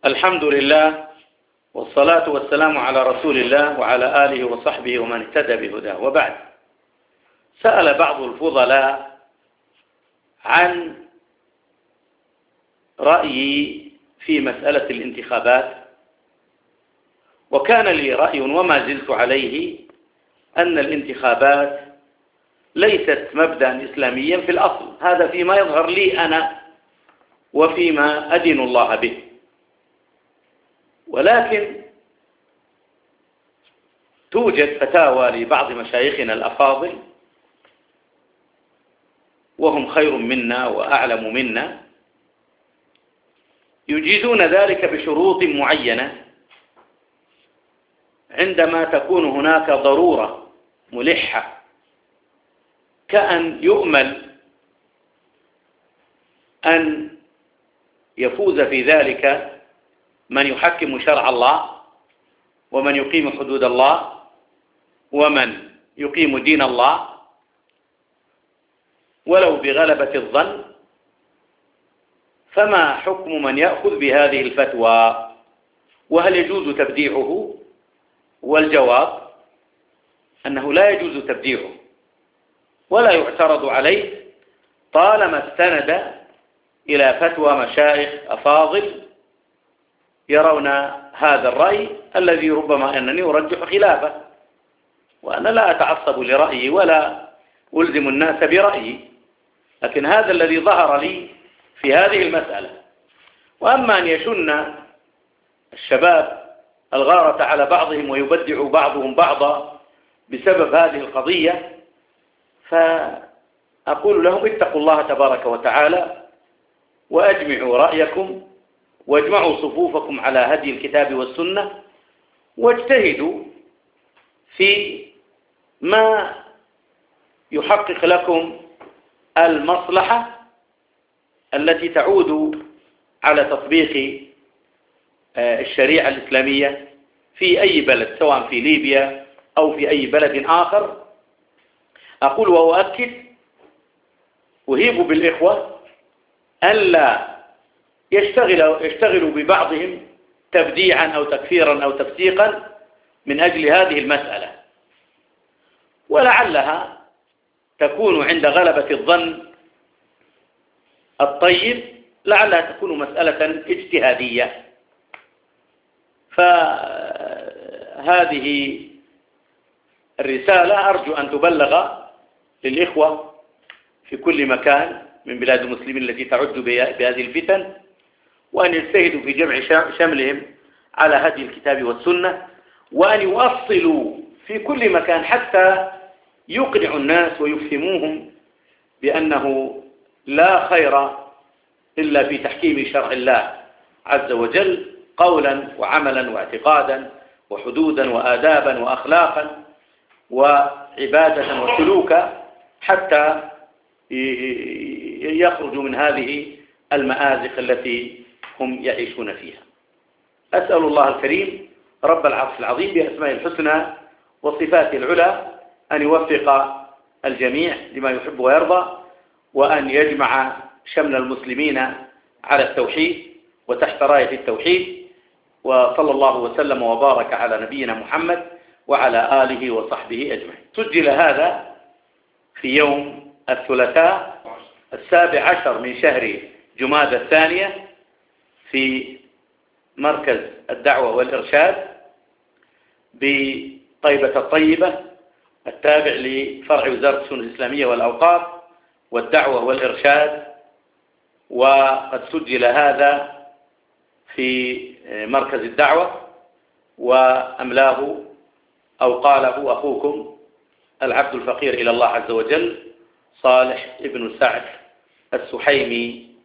الحمد لله والصلاة والسلام على رسول الله وعلى آله وصحبه ومن اهتدى بهداه، وبعد. سأل بعض الفضلاء عن رأيي في مسألة الانتخابات، وكان لي رأي وما زلت عليه أن الانتخابات ليست مبدأ إسلاميا في الأصل، هذا فيما يظهر لي أنا وفيما أدين الله به. ولكن توجد فتاوى لبعض مشايخنا الأفاضل، وهم خير منا وأعلم منا، يجيزون ذلك بشروط معينة عندما تكون هناك ضرورة ملحة، كأن يؤمل أن يفوز في ذلك من يحكم شرع الله، ومن يقيم حدود الله، ومن يقيم دين الله ولو بغلبة الظن. فما حكم من يأخذ بهذه الفتوى؟ وهل يجوز تبديعه؟ والجواب أنه لا يجوز تبديعه ولا يعترض عليه طالما استند إلى فتوى مشايخ أفاضل يرون هذا الرأي الذي ربما أنني أرجح خلافه، وأنا لا أتعصب لرأيي ولا ألزم الناس برأيي، لكن هذا الذي ظهر لي في هذه المسألة. وأما أن يشن الشباب الغارة على بعضهم ويبدع بعضهم بعضا بسبب هذه القضية، فأقول لهم اتقوا الله تبارك وتعالى وأجمعوا رأيكم واجمعوا صفوفكم على هدي الكتاب والسنة، واجتهدوا في ما يحقق لكم المصلحة التي تعود على تطبيق الشريعة الإسلامية في أي بلد، سواء في ليبيا أو في أي بلد آخر. أقول وأؤكد، أهيب بالإخوة ألا يشتغلوا ببعضهم تبديعا أو تكفيرا أو تفسيقا من أجل هذه المسألة، ولعلها تكون عند غلبة الظن الطيب، لعلها تكون مسألة اجتهادية. فهذه الرسالة أرجو أن تبلغ للإخوة في كل مكان من بلاد المسلمين التي تعج بهذه الفتن، وأن يجتهدوا في جمع شملهم على هدي الكتاب والسنة، وأن يؤصلوا في كل مكان حتى يقنعوا الناس ويفهموهم بأنه لا خير إلا في تحكيم شرع الله عز وجل قولا وعملا واعتقادا وحدودا وآدابا وأخلاقا وعبادة وسلوكا، حتى يخرجوا من هذه المآزق التي هم يعيشون فيها. أسأل الله الكريم رب العرش العظيم بأسمائه الحسنى وصفاته العلى أن يوفق الجميع لما يحب ويرضى، وأن يجمع شمل المسلمين على التوحيد وتحت راية التوحيد. وصلى الله وسلم وبارك على نبينا محمد وعلى آله وصحبه أجمعين. سجل هذا في يوم الثلاثاء 17 من شهر جمادى الثانية في مركز الدعوة والإرشاد بطيبة الطيبة التابع لفرع وزارة الشؤون الإسلامية والأوقاف والدعوة والإرشاد. وقد سجل هذا في مركز الدعوة وأملاه أو قاله أخوكم العبد الفقير إلى الله عز وجل صالح ابن سعد السحيمي